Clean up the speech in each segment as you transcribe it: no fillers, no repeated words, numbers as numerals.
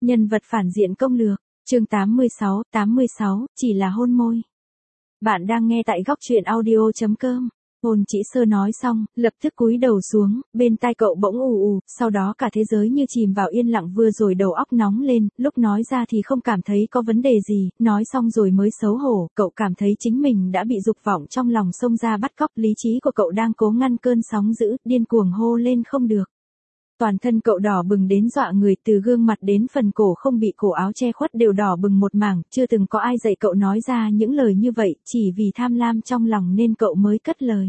Nhân vật phản diện công lược, chương 86, chỉ là hôn môi. Bạn đang nghe tại góc truyện audio.com. Ôn Chỉ Sơ nói xong, lập tức cúi đầu xuống, bên tai cậu bỗng ù ù, sau đó cả thế giới như chìm vào yên lặng, vừa rồi đầu óc nóng lên, lúc nói ra thì không cảm thấy có vấn đề gì, nói xong rồi mới xấu hổ, cậu cảm thấy chính mình đã bị dục vọng trong lòng xông ra bắt cóc, lý trí của cậu đang cố ngăn cơn sóng dữ, điên cuồng hô lên không được. Toàn thân cậu đỏ bừng đến dọa người, từ gương mặt đến phần cổ không bị cổ áo che khuất đều đỏ bừng một mảng, chưa từng có ai dạy cậu nói ra những lời như vậy, chỉ vì tham lam trong lòng nên cậu mới cất lời.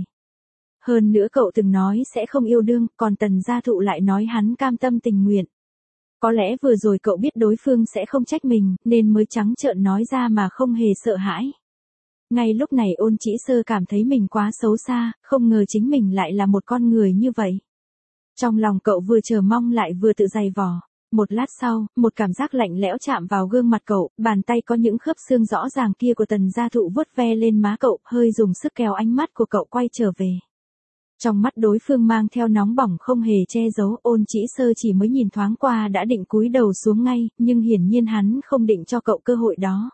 Hơn nữa cậu từng nói sẽ không yêu đương, còn Tần Gia Thụ lại nói hắn cam tâm tình nguyện. Có lẽ vừa rồi cậu biết đối phương sẽ không trách mình, nên mới trắng trợn nói ra mà không hề sợ hãi. Ngay lúc này Ôn Chỉ Sơ cảm thấy mình quá xấu xa, không ngờ chính mình lại là một con người như vậy. Trong lòng cậu vừa chờ mong lại vừa tự dày vò. Một lát sau, một cảm giác lạnh lẽo chạm vào gương mặt cậu, bàn tay có những khớp xương rõ ràng kia của Tần Gia Thụ vuốt ve lên má cậu, hơi dùng sức kéo ánh mắt của cậu quay trở về. Trong mắt đối phương mang theo nóng bỏng không hề che giấu, Ôn Chỉ Sơ chỉ mới nhìn thoáng qua đã định cúi đầu xuống ngay, nhưng hiển nhiên hắn không định cho cậu cơ hội đó.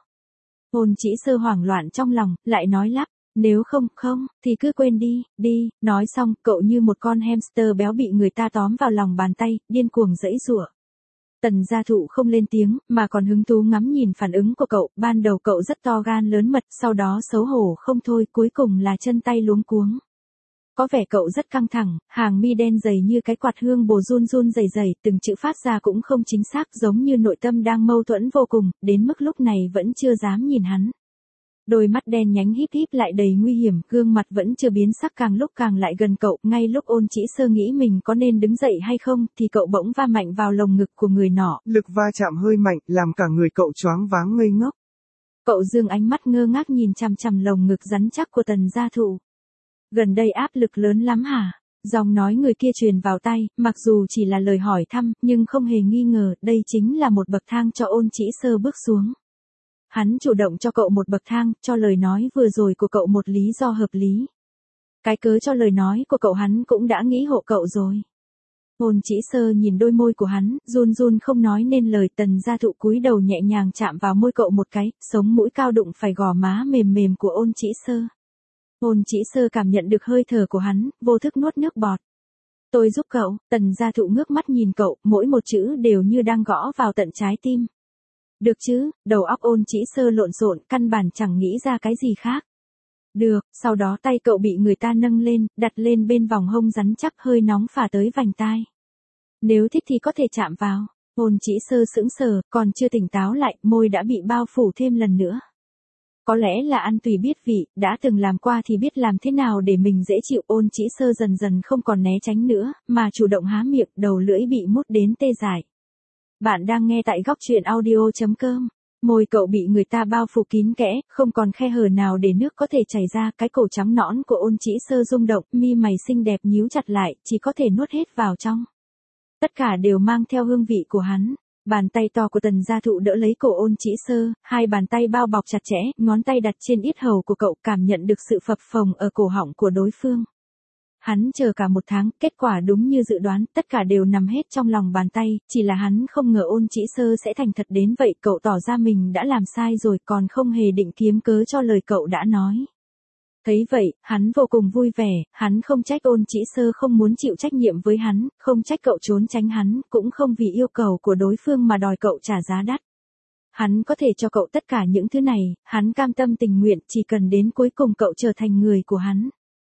Ôn Chỉ Sơ hoảng loạn trong lòng, lại nói lắp. Nếu không, thì cứ quên đi, nói xong, cậu như một con hamster béo bị người ta tóm vào lòng bàn tay, điên cuồng giãy giụa. Tần Gia Thụ không lên tiếng, mà còn hứng thú ngắm nhìn phản ứng của cậu, ban đầu cậu rất to gan lớn mật, sau đó xấu hổ không thôi, cuối cùng là chân tay luống cuống. Có vẻ cậu rất căng thẳng, hàng mi đen dày như cái quạt hương bồ run run rẩy rẩy, từng chữ phát ra cũng không chính xác, giống như nội tâm đang mâu thuẫn vô cùng, đến mức lúc này vẫn chưa dám nhìn hắn. Đôi mắt đen nhánh híp híp lại đầy nguy hiểm, gương mặt vẫn chưa biến sắc, càng lúc càng lại gần cậu, ngay lúc Ôn Chỉ Sơ nghĩ mình có nên đứng dậy hay không, thì cậu bỗng va mạnh vào lồng ngực của người nọ. Lực va chạm hơi mạnh, làm cả người cậu choáng váng ngây ngốc. Cậu dương ánh mắt ngơ ngác nhìn chằm chằm lồng ngực rắn chắc của Tần Gia Thụ. Gần đây áp lực lớn lắm hả? Giọng nói người kia truyền vào tai, mặc dù chỉ là lời hỏi thăm, nhưng không hề nghi ngờ, đây chính là một bậc thang cho Ôn Chỉ Sơ bước xuống. Hắn chủ động cho cậu một bậc thang, cho lời nói vừa rồi của cậu một lý do hợp lý. Cái cớ cho lời nói của cậu hắn cũng đã nghĩ hộ cậu rồi. Ôn Chỉ Sơ nhìn đôi môi của hắn, run run không nói nên lời. Tần Gia Thụ cúi đầu nhẹ nhàng chạm vào môi cậu một cái, sống mũi cao đụng phải gò má mềm mềm của Ôn Chỉ Sơ. Ôn Chỉ Sơ cảm nhận được hơi thở của hắn, vô thức nuốt nước bọt. Tôi giúp cậu. Tần Gia Thụ ngước mắt nhìn cậu, mỗi một chữ đều như đang gõ vào tận trái tim. Được chứ, đầu óc Ôn Chỉ Sơ lộn xộn, căn bản chẳng nghĩ ra cái gì khác. Được, sau đó tay cậu bị người ta nâng lên, đặt lên bên vòng hông rắn chắc, hơi nóng phả tới vành tai. Nếu thích thì có thể chạm vào. Ôn Chỉ Sơ sững sờ, còn chưa tỉnh táo lại, môi đã bị bao phủ thêm lần nữa. Có lẽ là ăn tùy biết vị, đã từng làm qua thì biết làm thế nào để mình dễ chịu. Ôn Chỉ Sơ dần dần không còn né tránh nữa, mà chủ động há miệng, đầu lưỡi bị mút đến tê dại. Bạn đang nghe tại góc truyện audio.com. Môi cậu bị người ta bao phủ kín kẽ, không còn khe hở nào để nước có thể chảy ra, cái cổ trắng nõn của Ôn Chỉ Sơ rung động, mi mày xinh đẹp nhíu chặt lại, chỉ có thể nuốt hết vào trong. Tất cả đều mang theo hương vị của hắn. Bàn tay to của Tần Gia Thụ đỡ lấy cổ Ôn Chỉ Sơ, hai bàn tay bao bọc chặt chẽ, ngón tay đặt trên yết hầu của cậu, cảm nhận được sự phập phồng ở cổ họng của đối phương. Hắn chờ cả một tháng, kết quả đúng như dự đoán, tất cả đều nằm hết trong lòng bàn tay, chỉ là hắn không ngờ Ôn Chỉ Sơ sẽ thành thật đến vậy. Cậu tỏ ra mình đã làm sai rồi, còn không hề định kiếm cớ cho lời cậu đã nói. Thấy vậy, hắn vô cùng vui vẻ, hắn không trách Ôn Chỉ Sơ không muốn chịu trách nhiệm với hắn, không trách cậu trốn tránh hắn, cũng không vì yêu cầu của đối phương mà đòi cậu trả giá đắt. Hắn có thể cho cậu tất cả những thứ này, hắn cam tâm tình nguyện, chỉ cần đến cuối cùng cậu trở thành người của hắn.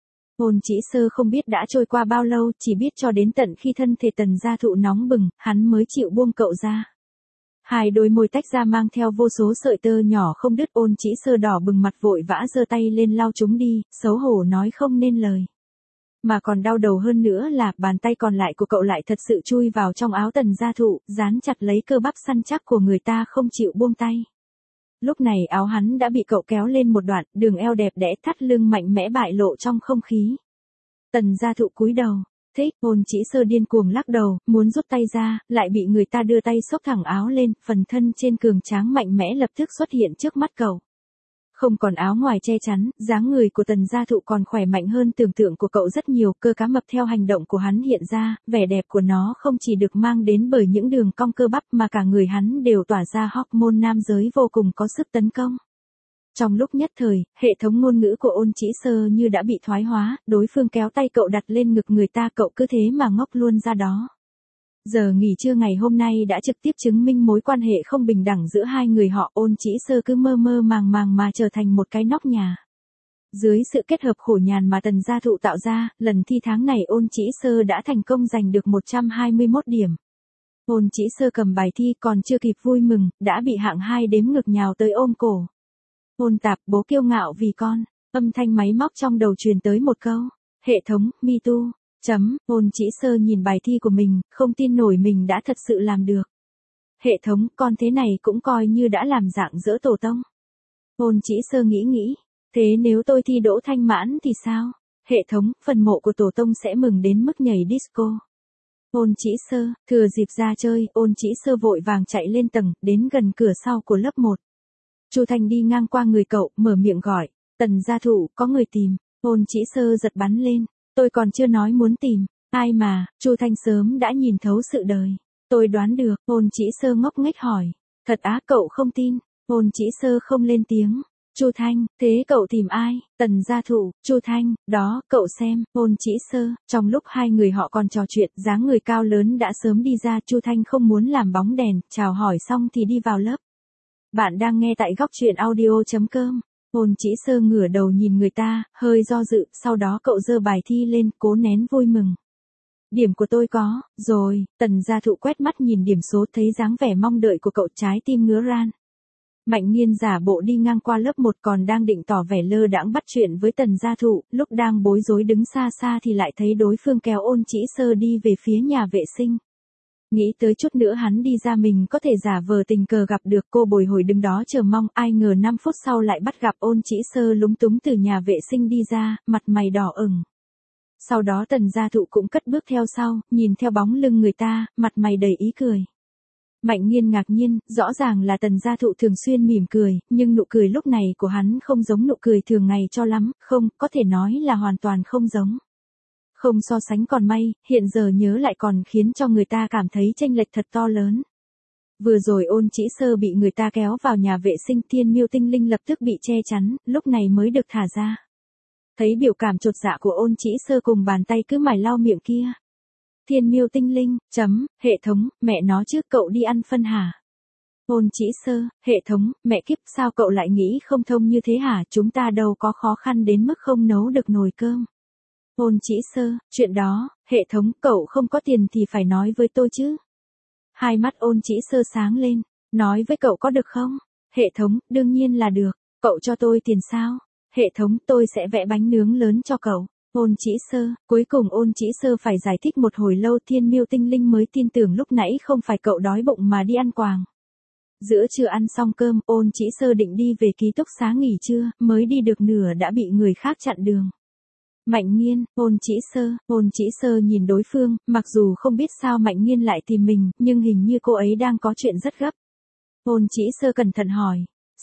Ôn Chỉ Sơ không biết đã trôi qua bao lâu, chỉ biết cho đến tận khi thân thể Tần Gia Thụ nóng bừng, hắn mới chịu buông cậu ra. Hai đôi môi tách ra mang theo vô số sợi tơ nhỏ không đứt. Ôn Chỉ Sơ đỏ bừng mặt vội vã giơ tay lên lau chúng đi, xấu hổ nói không nên lời. Mà còn đau đầu hơn nữa là, bàn tay còn lại của cậu lại thật sự chui vào trong áo Tần Gia Thụ, dán chặt lấy cơ bắp săn chắc của người ta không chịu buông tay. Lúc này áo hắn đã bị cậu kéo lên một đoạn, đường eo đẹp đẽ, thắt lưng mạnh mẽ bại lộ trong không khí. Tần Gia Thụ cúi đầu. Thích. Ôn Chỉ Sơ điên cuồng lắc đầu, muốn rút tay ra, lại bị người ta đưa tay xốc thẳng áo lên, phần thân trên cường tráng mạnh mẽ lập tức xuất hiện trước mắt cậu. Không còn áo ngoài che chắn, dáng người của Tần gia thụ còn khỏe mạnh hơn tưởng tượng của cậu rất nhiều, cơ cá mập theo hành động của hắn hiện ra, vẻ đẹp của nó không chỉ được mang đến bởi những đường cong cơ bắp mà cả người hắn đều tỏa ra hormone nam giới vô cùng có sức tấn công. Trong lúc nhất thời, hệ thống ngôn ngữ của Ôn Chỉ Sơ như đã bị thoái hóa, đối phương kéo tay cậu đặt lên ngực người ta, cậu cứ thế mà ngốc luôn ra đó. Giờ nghỉ trưa ngày hôm nay đã trực tiếp chứng minh mối quan hệ không bình đẳng giữa hai người họ. Ôn Chỉ Sơ cứ mơ mơ màng màng mà trở thành một cái nóc nhà. Dưới sự kết hợp khổ nhàn mà Tần gia thụ tạo ra, lần thi tháng này Ôn Chỉ Sơ đã thành công giành được 121 điểm. Ôn Chỉ Sơ cầm bài thi còn chưa kịp vui mừng, đã bị hạng 2 đếm ngược nhào tới ôm cổ. Ôn Tạp, bố kiêu ngạo vì con. Âm thanh máy móc trong đầu truyền tới một câu. Hệ thống, me too. Ôn Chỉ Sơ nhìn bài thi của mình, không tin nổi mình đã thật sự làm được. Hệ thống, con thế này cũng coi như đã làm dạng dỡ tổ tông. Ôn Chỉ Sơ nghĩ, thế nếu tôi thi đỗ thanh mãn thì sao? Hệ thống, phần mộ của tổ tông sẽ mừng đến mức nhảy disco. Ôn Chỉ Sơ, thừa dịp ra chơi, Ôn Chỉ Sơ vội vàng chạy lên tầng, đến gần cửa sau của lớp 1. Chu Thanh đi ngang qua người cậu, mở miệng gọi, Tần gia thụ, có người tìm. Ôn Chỉ Sơ giật bắn lên, tôi còn chưa nói muốn tìm, ai mà, Chu Thanh sớm đã nhìn thấu sự đời. Tôi đoán được. Ôn Chỉ Sơ ngốc nghếch hỏi, thật á? Cậu không tin. Ôn Chỉ Sơ không lên tiếng. Chu Thanh, thế cậu tìm ai? Tần gia thụ. Chu Thanh, đó, cậu xem. Ôn Chỉ Sơ, trong lúc hai người họ còn trò chuyện, dáng người cao lớn đã sớm đi ra. Chu Thanh không muốn làm bóng đèn, chào hỏi xong thì đi vào lớp. Bạn đang nghe tại góc truyện audio.com. Ôn Chỉ Sơ ngửa đầu nhìn người ta, hơi do dự, sau đó cậu giơ bài thi lên, cố nén vui mừng. Điểm của tôi có, rồi. Tần gia thụ quét mắt nhìn điểm số, thấy dáng vẻ mong đợi của cậu, trái tim ngứa ran. Mạnh Nghiên giả bộ đi ngang qua lớp 1 còn đang định tỏ vẻ lơ đãng bắt chuyện với Tần gia thụ, lúc đang bối rối đứng xa xa thì lại thấy đối phương kéo Ôn Chỉ Sơ đi về phía nhà vệ sinh. Nghĩ tới chút nữa hắn đi ra mình có thể giả vờ tình cờ gặp được, cô bồi hồi đứng đó chờ mong, ai ngờ 5 phút sau lại bắt gặp Ôn Chỉ Sơ lúng túng từ nhà vệ sinh đi ra, mặt mày đỏ ửng. Sau đó Tần gia thụ cũng cất bước theo sau, nhìn theo bóng lưng người ta, mặt mày đầy ý cười. Mạnh Nghiên ngạc nhiên, rõ ràng là Tần gia thụ thường xuyên mỉm cười, nhưng nụ cười lúc này của hắn không giống nụ cười thường ngày cho lắm, không, có thể nói là hoàn toàn không giống. Không so sánh còn may, hiện giờ nhớ lại còn khiến cho người ta cảm thấy chênh lệch thật to lớn. Vừa rồi Ôn Chỉ Sơ bị người ta kéo vào nhà vệ sinh, Thiên Miêu Tinh Linh lập tức bị che chắn, lúc này mới được thả ra. Thấy biểu cảm chột dạ của Ôn Chỉ Sơ cùng bàn tay cứ mải lau miệng kia. Thiên Miêu Tinh Linh, hệ thống, mẹ nó chứ, cậu đi ăn phân hả? Ôn Chỉ Sơ, hệ thống, mẹ kiếp, sao cậu lại nghĩ không thông như thế hả? Chúng ta đâu có khó khăn đến mức không nấu được nồi cơm. Ôn Chỉ Sơ, chuyện đó, hệ thống, cậu không có tiền thì phải nói với tôi chứ. Hai mắt Ôn Chỉ Sơ sáng lên, nói với cậu có được không? Hệ thống, đương nhiên là được, cậu cho tôi tiền sao? Hệ thống, tôi sẽ vẽ bánh nướng lớn cho cậu. Ôn Chỉ Sơ, cuối cùng Ôn Chỉ Sơ phải giải thích một hồi lâu, Thiên Miêu Tinh Linh mới tin tưởng lúc nãy không phải cậu đói bụng mà đi ăn quàng. Giữa trưa ăn xong cơm, Ôn Chỉ Sơ định đi về ký túc xá nghỉ trưa, mới đi được nửa đã bị người khác chặn đường. Mạnh Nghiên, Ôn Chỉ Sơ nhìn đối phương, mặc dù không biết sao Mạnh Nghiên lại tìm mình, nhưng hình như cô ấy đang có chuyện rất gấp. Ôn Chỉ Sơ cẩn thận hỏi,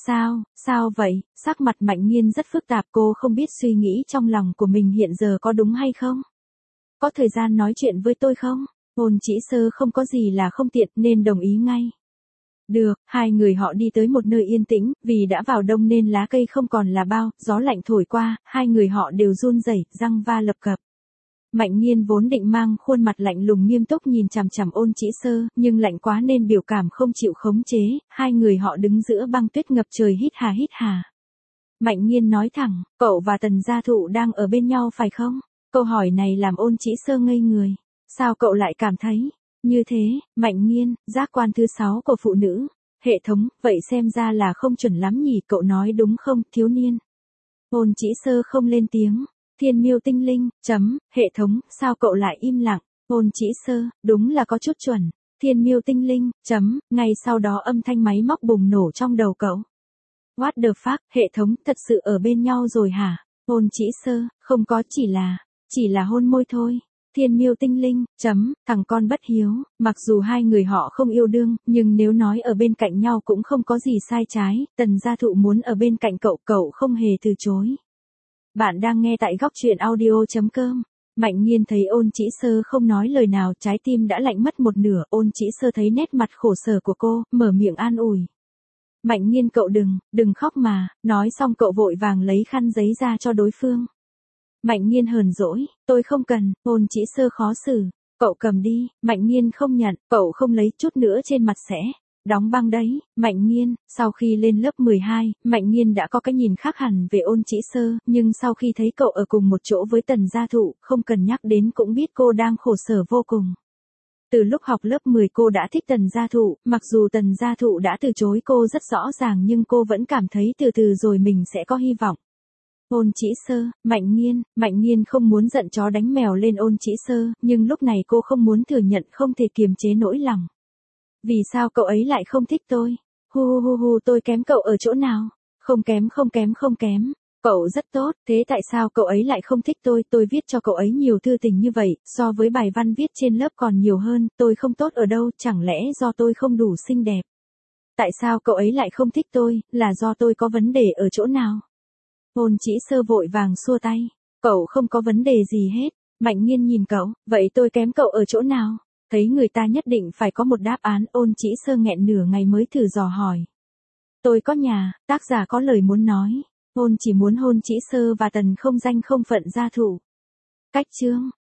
sao vậy? Sắc mặt Mạnh Nghiên rất phức tạp, cô không biết suy nghĩ trong lòng của mình hiện giờ có đúng hay không? Có thời gian nói chuyện với tôi không? Ôn Chỉ Sơ không có gì là không tiện nên đồng ý ngay. Được, hai người họ đi tới một nơi yên tĩnh, vì đã vào đông nên lá cây không còn là bao, gió lạnh thổi qua, hai người họ đều run rẩy, răng va lập cập. Mạnh Nghiên vốn định mang khuôn mặt lạnh lùng nghiêm túc nhìn chằm chằm Ôn Chỉ Sơ, nhưng lạnh quá nên biểu cảm không chịu khống chế, hai người họ đứng giữa băng tuyết ngập trời hít hà. Mạnh Nghiên nói thẳng, cậu và Tần gia thụ đang ở bên nhau phải không? Câu hỏi này làm Ôn Chỉ Sơ ngây người. Sao cậu lại cảm thấy như thế? Mạnh Nghiên, giác quan thứ 6 của phụ nữ. Hệ thống, vậy xem ra là không chuẩn lắm nhỉ, cậu nói đúng không, thiếu niên? Ôn Chỉ Sơ không lên tiếng. Thiên Miêu Tinh Linh, hệ thống, sao cậu lại im lặng? Ôn Chỉ Sơ, đúng là có chút chuẩn. Thiên Miêu Tinh Linh, ngay sau đó âm thanh máy móc bùng nổ trong đầu cậu. What the fuck, hệ thống, thật sự ở bên nhau rồi hả? Ôn Chỉ Sơ, không có, chỉ là hôn môi thôi. Thiên Miêu Tinh Linh, thằng con bất hiếu, mặc dù hai người họ không yêu đương, nhưng nếu nói ở bên cạnh nhau cũng không có gì sai trái, Tần Gia Thụ muốn ở bên cạnh cậu, cậu không hề từ chối. Bạn đang nghe tại góc truyện audio.com. Mạnh Nghiên thấy Ôn Chỉ Sơ không nói lời nào, trái tim đã lạnh mất một nửa. Ôn Chỉ Sơ thấy nét mặt khổ sở của cô, mở miệng an ủi. Mạnh Nghiên cậu đừng khóc mà, nói xong cậu vội vàng lấy khăn giấy ra cho đối phương. Mạnh Nghiên hờn dỗi, tôi không cần. Ôn Chỉ Sơ khó xử, cậu cầm đi. Mạnh Nghiên không nhận, cậu không lấy, chút nữa trên mặt sẽ đóng băng đấy. Mạnh Nghiên, sau khi lên lớp 12, Mạnh Nghiên đã có cái nhìn khác hẳn về Ôn Chỉ Sơ, nhưng sau khi thấy cậu ở cùng một chỗ với Tần Gia Thụ, không cần nhắc đến cũng biết cô đang khổ sở vô cùng. Từ lúc học lớp 10 cô đã thích Tần Gia Thụ, mặc dù Tần Gia Thụ đã từ chối cô rất rõ ràng nhưng cô vẫn cảm thấy từ từ rồi mình sẽ có hy vọng. Ôn Chỉ Sơ, Mạnh Nghiên không muốn giận chó đánh mèo lên Ôn Chỉ Sơ, nhưng lúc này cô không muốn thừa nhận, không thể kiềm chế nỗi lòng. Vì sao cậu ấy lại không thích tôi? Hu, tôi kém cậu ở chỗ nào? Không kém. Cậu rất tốt, thế tại sao cậu ấy lại không thích tôi viết cho cậu ấy nhiều thư tình như vậy, so với bài văn viết trên lớp còn nhiều hơn, tôi không tốt ở đâu, chẳng lẽ do tôi không đủ xinh đẹp? Tại sao cậu ấy lại không thích tôi, là do tôi có vấn đề ở chỗ nào? Ôn Chỉ Sơ vội vàng xua tay, cậu không có vấn đề gì hết. Mạnh Nghiên nhìn cậu, vậy tôi kém cậu ở chỗ nào? Thấy người ta nhất định phải có một đáp án, Ôn Chỉ Sơ nghẹn nửa ngày mới thử dò hỏi. Tôi có nhà, tác giả có lời muốn nói. Ôn chỉ muốn Ôn Chỉ Sơ và Tần không danh không phận Gia Thụ. Cách chương